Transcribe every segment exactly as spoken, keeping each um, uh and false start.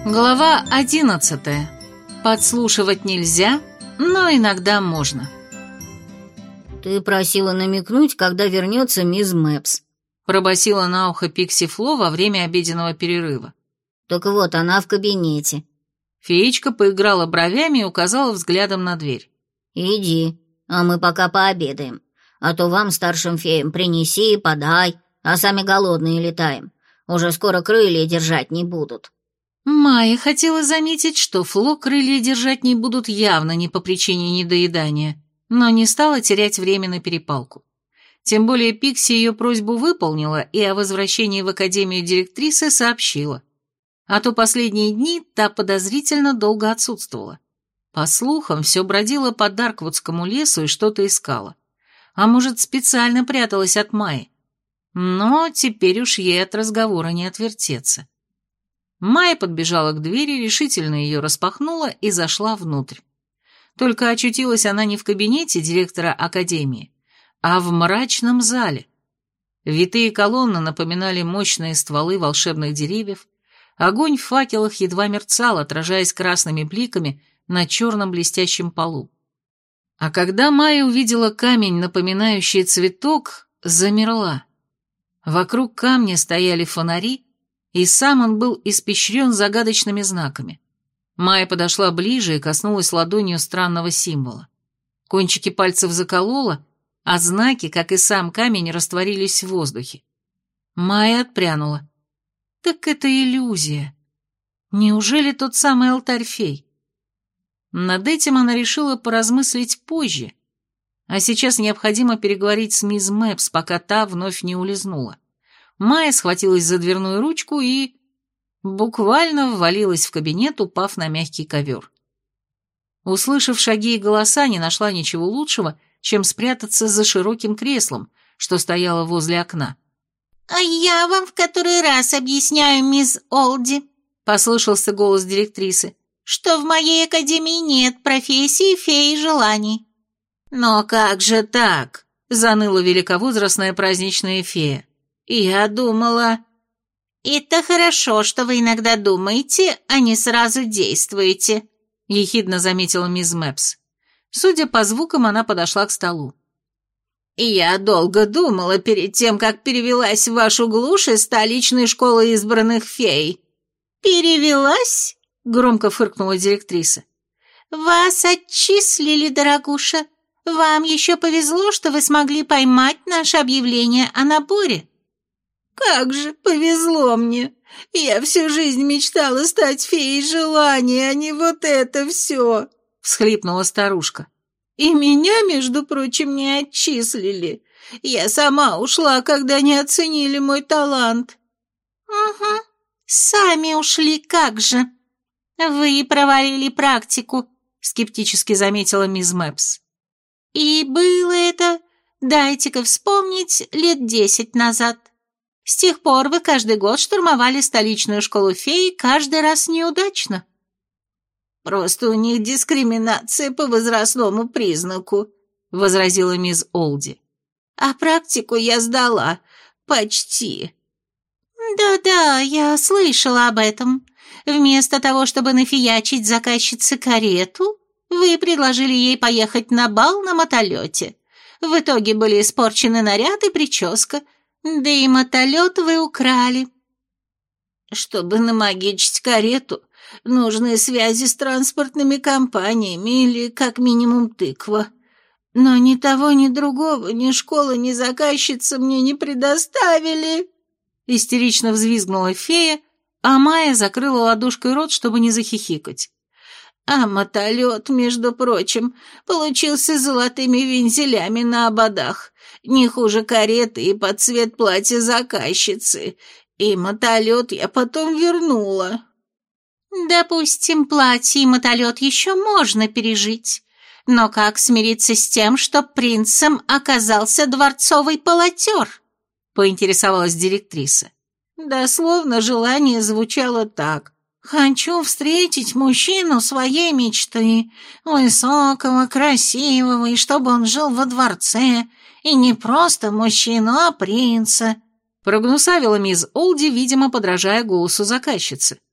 Глава одиннадцатая. Подслушивать нельзя, но иногда можно. «Ты просила намекнуть, когда вернется мисс Мэпс», — пробасила на ухо Пикси Фло во время обеденного перерыва. «Так вот, она в кабинете». Феечка поиграла бровями и указала взглядом на дверь. «Иди, а мы пока пообедаем. А то вам, старшим феям, принеси и подай, а сами голодные летаем. Уже скоро крылья держать не будут». Майя хотела заметить, что Фло крылья держать не будут явно не по причине недоедания, но не стала терять время на перепалку. Тем более Пикси ее просьбу выполнила и о возвращении в академию директрисы сообщила. А то последние дни та подозрительно долго отсутствовала. По слухам, все бродила по Дарквудскому лесу и что-то искала. А может, специально пряталась от Майи. Но теперь уж ей от разговора не отвертеться. Майя подбежала к двери, решительно ее распахнула и зашла внутрь. Только очутилась она не в кабинете директора академии, а в мрачном зале. Витые колонны напоминали мощные стволы волшебных деревьев, огонь в факелах едва мерцал, отражаясь красными бликами на черном блестящем полу. А когда Майя увидела камень, напоминающий цветок, замерла. Вокруг камня стояли фонари, и сам он был испещрен загадочными знаками. Майя подошла ближе и коснулась ладонью странного символа. Кончики пальцев заколола, а знаки, как и сам камень, растворились в воздухе. Майя отпрянула. Так это иллюзия. Неужели тот самый алтарь фей? Над этим она решила поразмыслить позже, а сейчас необходимо переговорить с мисс Мэпс, пока та вновь не улизнула. Майя схватилась за дверную ручку и буквально ввалилась в кабинет, упав на мягкий ковер. Услышав шаги и голоса, не нашла ничего лучшего, чем спрятаться за широким креслом, что стояло возле окна. «А я вам в который раз объясняю, мисс Олди», — послышался голос директрисы, «что в моей академии нет профессии феи желаний». «Но как же так?» — заныла великовозрастная праздничная фея. «Я думала...» «Это хорошо, что вы иногда думаете, а не сразу действуете», — ехидно заметила мисс Мэпс. Судя по звукам, она подошла к столу. «Я долго думала перед тем, как перевелась в вашу глушь из столичной школы избранных фей». «Перевелась?» — громко фыркнула директриса. «Вас отчислили, дорогуша. Вам еще повезло, что вы смогли поймать наше объявление о наборе». «Как же повезло мне! Я всю жизнь мечтала стать феей желаний, а не вот это все!» — всхлипнула старушка. «И меня, между прочим, не отчислили. Я сама ушла, когда не оценили мой талант». «Угу, сами ушли, как же!» «Вы провалили практику», — скептически заметила мисс Мэпс. «И было это, дайте-ка вспомнить, лет десять назад. С тех пор вы каждый год штурмовали столичную школу фей, каждый раз неудачно». «Просто у них дискриминация по возрастному признаку», — возразила мисс Олди. «А практику я сдала. Почти». «Да-да, я слышала об этом. Вместо того, чтобы нафиячить заказчице карету, вы предложили ей поехать на бал на мотолете. В итоге были испорчены наряд и прическа, да и мотолет вы украли». «Чтобы намагичить карету, нужны связи с транспортными компаниями или, как минимум, тыква. Но ни того, ни другого, ни школа, ни заказчица мне не предоставили». Истерично взвизгнула фея, а Майя закрыла ладошкой рот, чтобы не захихикать. «А мотолет, между прочим, получился с золотыми вензелями на ободах, не хуже кареты и под цвет платья заказчицы, и мотолет я потом вернула». «Допустим, платье и мотолет еще можно пережить, но как смириться с тем, что принцем оказался дворцовый полотер?» — поинтересовалась директриса. Дословно желание звучало так. «Хочу встретить мужчину своей мечты, высокого, красивого, и чтобы он жил во дворце, и не просто мужчину, а принца», — прогнусавила мисс Олди, видимо, подражая голосу заказчицы.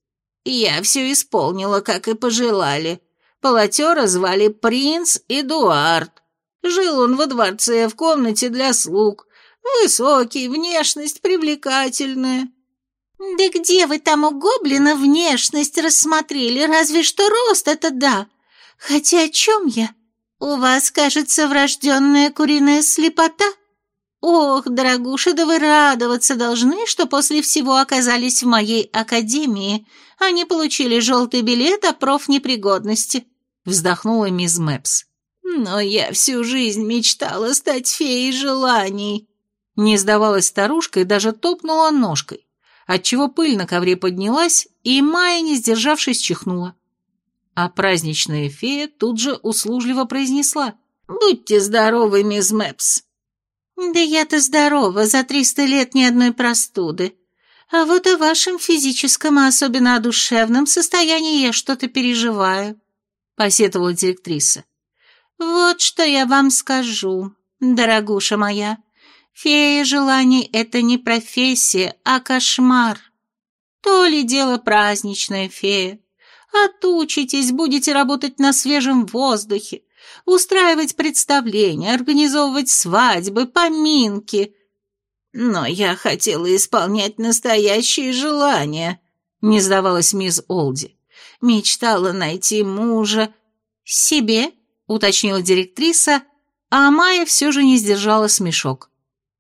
Я все исполнила, как и пожелали. Полотера звали принц Эдуард. Жил он во дворце в комнате для слуг. Высокий, внешность привлекательная». «Да где вы там у гоблина внешность рассмотрели? Разве что рост это да. Хотя о чем я? У вас, кажется, врожденная куриная слепота? Ох, дорогуша, да вы радоваться должны, что после всего оказались в моей академии, а не получили желтый билет о профнепригодности», вздохнула мисс Мэпс. «Но я всю жизнь мечтала стать феей желаний». Не сдавалась старушка и даже топнула ножкой, отчего пыль на ковре поднялась, и Майя, не сдержавшись, чихнула. А праздничная фея тут же услужливо произнесла: «Будьте здоровы, мисс Мэпс». «Да я-то здорова, за триста лет ни одной простуды. А вот о вашем физическом, а особенно о душевном состоянии я что-то переживаю», — посетовала директриса. «Вот что я вам скажу, дорогуша моя. Фея желаний — это не профессия, а кошмар. То ли дело праздничная фея. Отучитесь, будете работать на свежем воздухе, устраивать представления, организовывать свадьбы, поминки». «Но я хотела исполнять настоящие желания», — не сдавалась мисс Олди. «Мечтала найти мужа». «Себе?» — уточнила директриса, а Майя все же не сдержала смешок.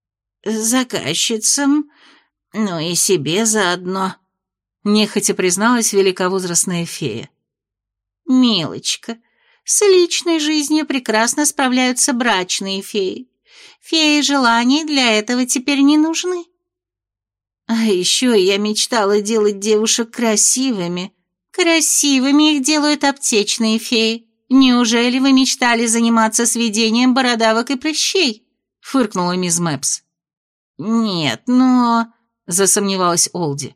«Заказчицам, ну и себе заодно», — нехотя призналась великовозрастная фея. «Милочка, с личной жизнью прекрасно справляются брачные феи. Феи желаний для этого теперь не нужны». «А еще я мечтала делать девушек красивыми». «Красивыми их делают аптечные феи. Неужели вы мечтали заниматься сведением бородавок и прыщей?» — фыркнула мисс Мэпс. «Нет, но...» — засомневалась Олди.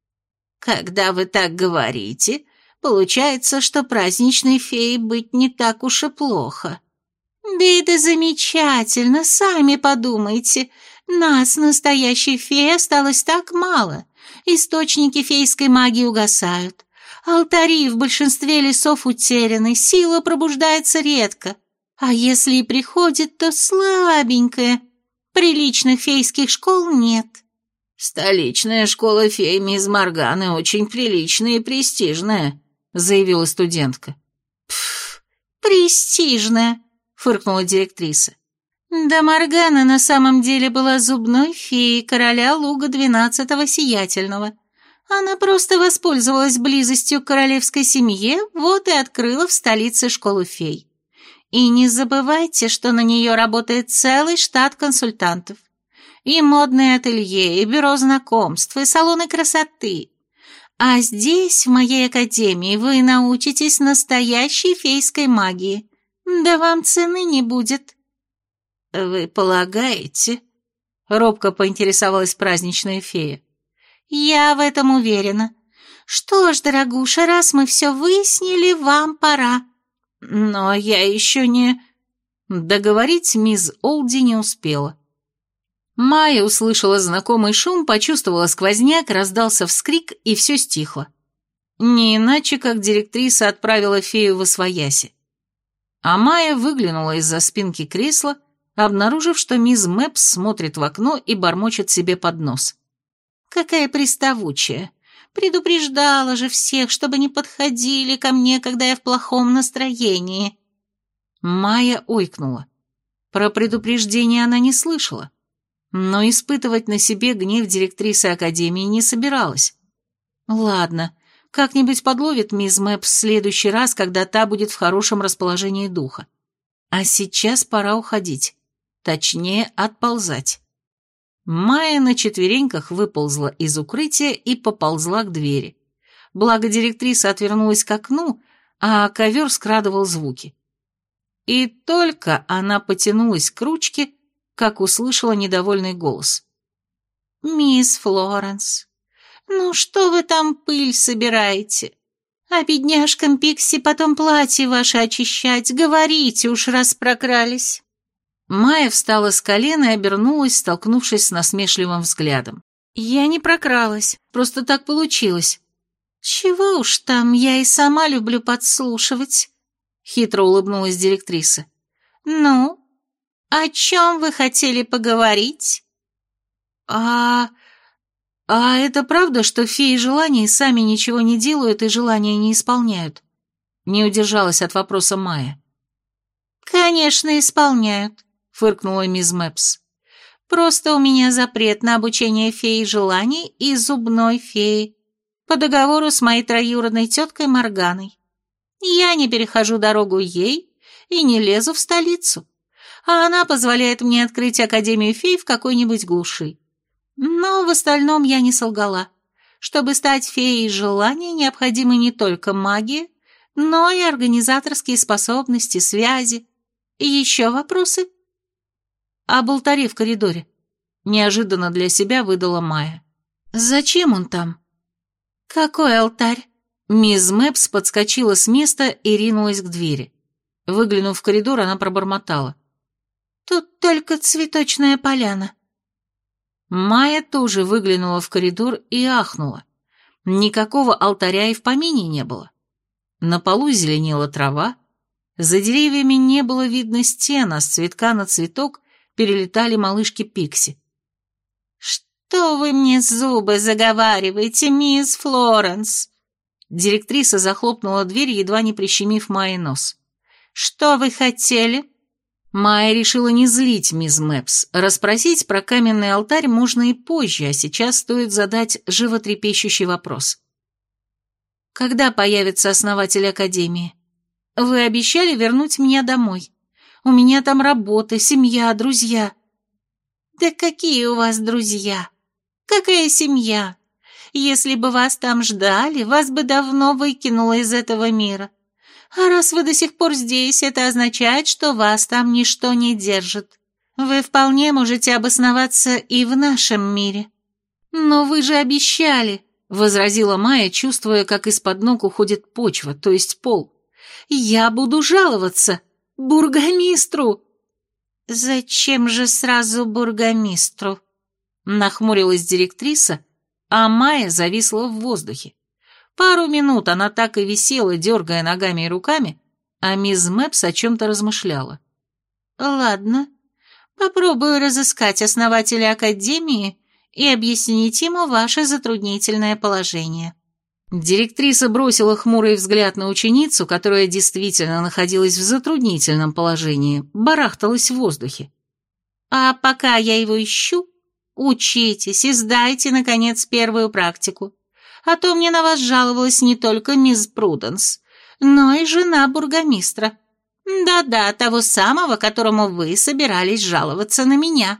«Когда вы так говорите, получается, что праздничной феей быть не так уж и плохо». «Да это замечательно, сами подумайте. Нас, настоящей феи, осталось так мало. Источники фейской магии угасают. Алтари в большинстве лесов утеряны, сила пробуждается редко. А если и приходит, то слабенькая. Приличных фейских школ нет». «Столичная школа фей мисс Морганы очень приличная и престижная», — заявила студентка. «Пф, престижная», — фыркнула директриса. «Да Моргана на самом деле была зубной феей короля Луга двенадцатого Сиятельного. Она просто воспользовалась близостью к королевской семье, вот и открыла в столице школу фей. И не забывайте, что на нее работает целый штат консультантов. И модные ателье, и бюро знакомств, и салоны красоты. А здесь, в моей академии, вы научитесь настоящей фейской магии. Да вам цены не будет». «Вы полагаете?» — робко поинтересовалась праздничная фея. «Я в этом уверена. Что ж, дорогуша, раз мы все выяснили, вам пора». «Но я еще не...» Договорить мисс Олди не успела. Майя услышала знакомый шум, почувствовала сквозняк, раздался вскрик, и все стихло. Не иначе, как директриса отправила фею восвояси. А Майя выглянула из-за спинки кресла, обнаружив, что мисс Мэпс смотрит в окно и бормочет себе под нос. «Какая приставучая! Предупреждала же всех, чтобы не подходили ко мне, когда я в плохом настроении». Майя ойкнула. Про предупреждение она не слышала, но испытывать на себе гнев директрисы академии не собиралась. Ладно, как-нибудь подловит мисс Мэпс в следующий раз, когда та будет в хорошем расположении духа. А сейчас пора уходить, точнее, отползать. Майя на четвереньках выползла из укрытия и поползла к двери. Благо директриса отвернулась к окну, а ковер скрадывал звуки. И только она потянулась к ручке, как услышала недовольный голос. «Мисс Флоренс, ну что вы там пыль собираете? А бедняжкам Пикси потом платье ваше очищать, говорите уж, раз прокрались». Майя встала с колена и обернулась, столкнувшись с насмешливым взглядом. «Я не прокралась, просто так получилось». «Чего уж там, я и сама люблю подслушивать», — хитро улыбнулась директриса. «Ну, о чем вы хотели поговорить?» «А... а это правда, что феи желаний сами ничего не делают и желания не исполняют?» Не удержалась от вопроса Майя. «Конечно, исполняют», — фыркнула мисс Мэпс. «Просто у меня запрет на обучение феи желаний и зубной феи по договору с моей троюродной теткой Морганой. Я не перехожу дорогу ей и не лезу в столицу, а она позволяет мне открыть Академию фей в какой-нибудь глуши. Но в остальном я не солгала. Чтобы стать феей желаний, необходимы не только магия, но и организаторские способности, связи. И еще вопросы?» «Об алтаре в коридоре», — неожиданно для себя выдала Майя. «Зачем он там?» «Какой алтарь?» Мисс Мэпс подскочила с места и ринулась к двери. Выглянув в коридор, она пробормотала. «Тут только цветочная поляна». Майя тоже выглянула в коридор и ахнула. Никакого алтаря и в помине не было. На полу зеленела трава, за деревьями не было видно стен, а с цветка на цветок перелетали малышки Пикси. «Что вы мне зубы заговариваете, мисс Флоренс?» Директриса захлопнула дверь, едва не прищемив Майе нос. «Что вы хотели?» Майя решила не злить мисс Мэпс. Расспросить про каменный алтарь можно и позже, а сейчас стоит задать животрепещущий вопрос. «Когда появится основатель Академии? Вы обещали вернуть меня домой. У меня там работа, семья, друзья». «Да какие у вас друзья? Какая семья? Если бы вас там ждали, вас бы давно выкинуло из этого мира. А раз вы до сих пор здесь, это означает, что вас там ничто не держит. Вы вполне можете обосноваться и в нашем мире». «Но вы же обещали», — возразила Майя, чувствуя, как из-под ног уходит почва, то есть пол. «Я буду жаловаться бургомистру». «Зачем же сразу бургомистру?» — нахмурилась директриса, а Майя зависла в воздухе. Пару минут она так и висела, дергая ногами и руками, а мисс Мэпс о чем-то размышляла. «Ладно, попробую разыскать основателя Академии и объяснить ему ваше затруднительное положение». Директриса бросила хмурый взгляд на ученицу, которая действительно находилась в затруднительном положении, барахталась в воздухе. «А пока я его ищу, учитесь и сдайте, наконец, первую практику. А то мне на вас жаловалась не только мисс Пруденс, но и жена бургомистра. Да-да, того самого, которому вы собирались жаловаться на меня».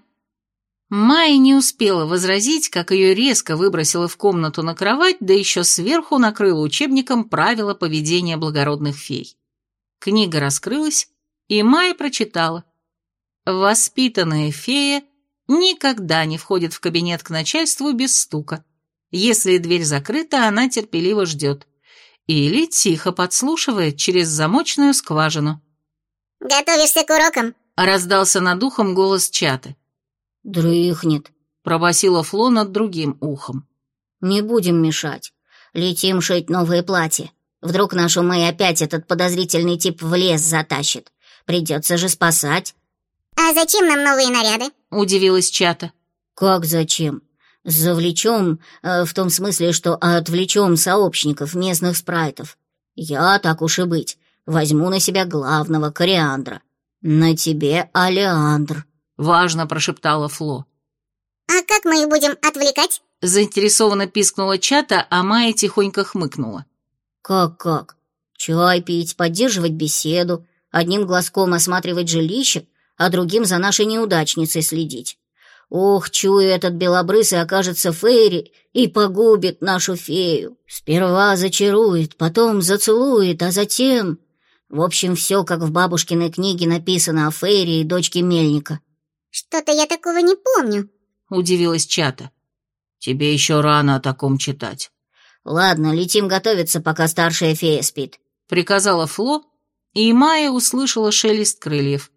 Майя не успела возразить, как ее резко выбросило в комнату на кровать, да еще сверху накрыла учебником правила поведения благородных фей. Книга раскрылась, и Майя прочитала. «Воспитанная фея никогда не входит в кабинет к начальству без стука. Если дверь закрыта, она терпеливо ждет. Или тихо подслушивает через замочную скважину». «Готовишься к урокам?» — раздался над ухом голос Чаты. «Дрыхнет», — пробасила Фло над другим ухом. «Не будем мешать. Летим шить новые платья. Вдруг нашу Мэй опять этот подозрительный тип в лес затащит. Придется же спасать». «А зачем нам новые наряды?» — удивилась Чата. «Как зачем? Завлечем, э, в том смысле, что отвлечем сообщников, местных спрайтов. Я, так уж и быть, возьму на себя главного, Кориандра. На тебе Алеандр». — важно прошептала Фло. «А как мы их будем отвлекать?» Заинтересованно пискнула Чата, а Майя тихонько хмыкнула. «Как-как? Чай пить, поддерживать беседу, одним глазком осматривать жилище, а другим за нашей неудачницей следить. Ох, чую, этот белобрысый окажется фейри и погубит нашу фею. Сперва зачарует, потом зацелует, а затем... В общем, все, как в бабушкиной книге написано о фейре и дочке мельника». «Что-то я такого не помню», — удивилась Чата. «Тебе еще рано о таком читать». «Ладно, летим готовиться, пока старшая фея спит», — приказала Фло, и Майя услышала шелест крыльев.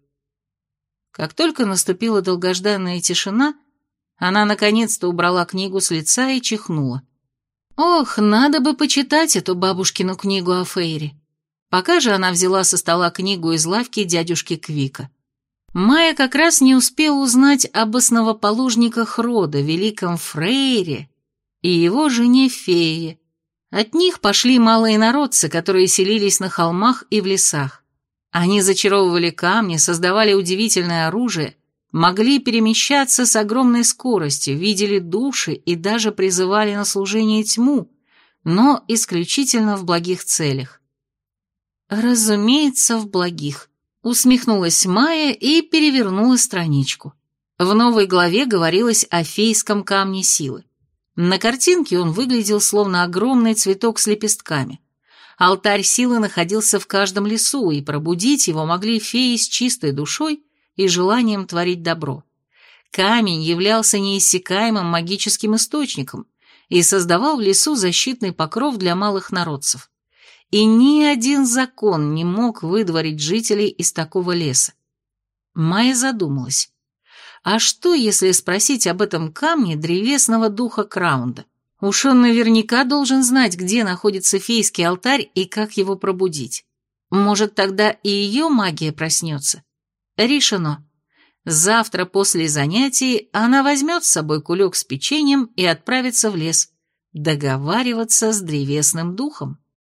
Как только наступила долгожданная тишина, она наконец-то убрала книгу с лица и чихнула. Ох, надо бы почитать эту бабушкину книгу о Фейре. Пока же она взяла со стола книгу из лавки дядюшки Квика. Майя как раз не успела узнать об основоположниках рода, великом Фрейре и его жене Фее. От них пошли малые народцы, которые селились на холмах и в лесах. Они зачаровывали камни, создавали удивительное оружие, могли перемещаться с огромной скоростью, видели души и даже призывали на служение тьму, но исключительно в благих целях. Разумеется, в благих. Усмехнулась Майя и перевернула страничку. В новой главе говорилось о фейском камне силы. На картинке он выглядел словно огромный цветок с лепестками. Алтарь силы находился в каждом лесу, и пробудить его могли феи с чистой душой и желанием творить добро. Камень являлся неиссякаемым магическим источником и создавал в лесу защитный покров для малых народцев. И ни один закон не мог выдворить жителей из такого леса. Майя задумалась. А что, если спросить об этом камне древесного духа Краунда? Уж он наверняка должен знать, где находится фейский алтарь и как его пробудить. Может, тогда и ее магия проснется? Решено. Завтра после занятий она возьмет с собой кулек с печеньем и отправится в лес договариваться с древесным духом.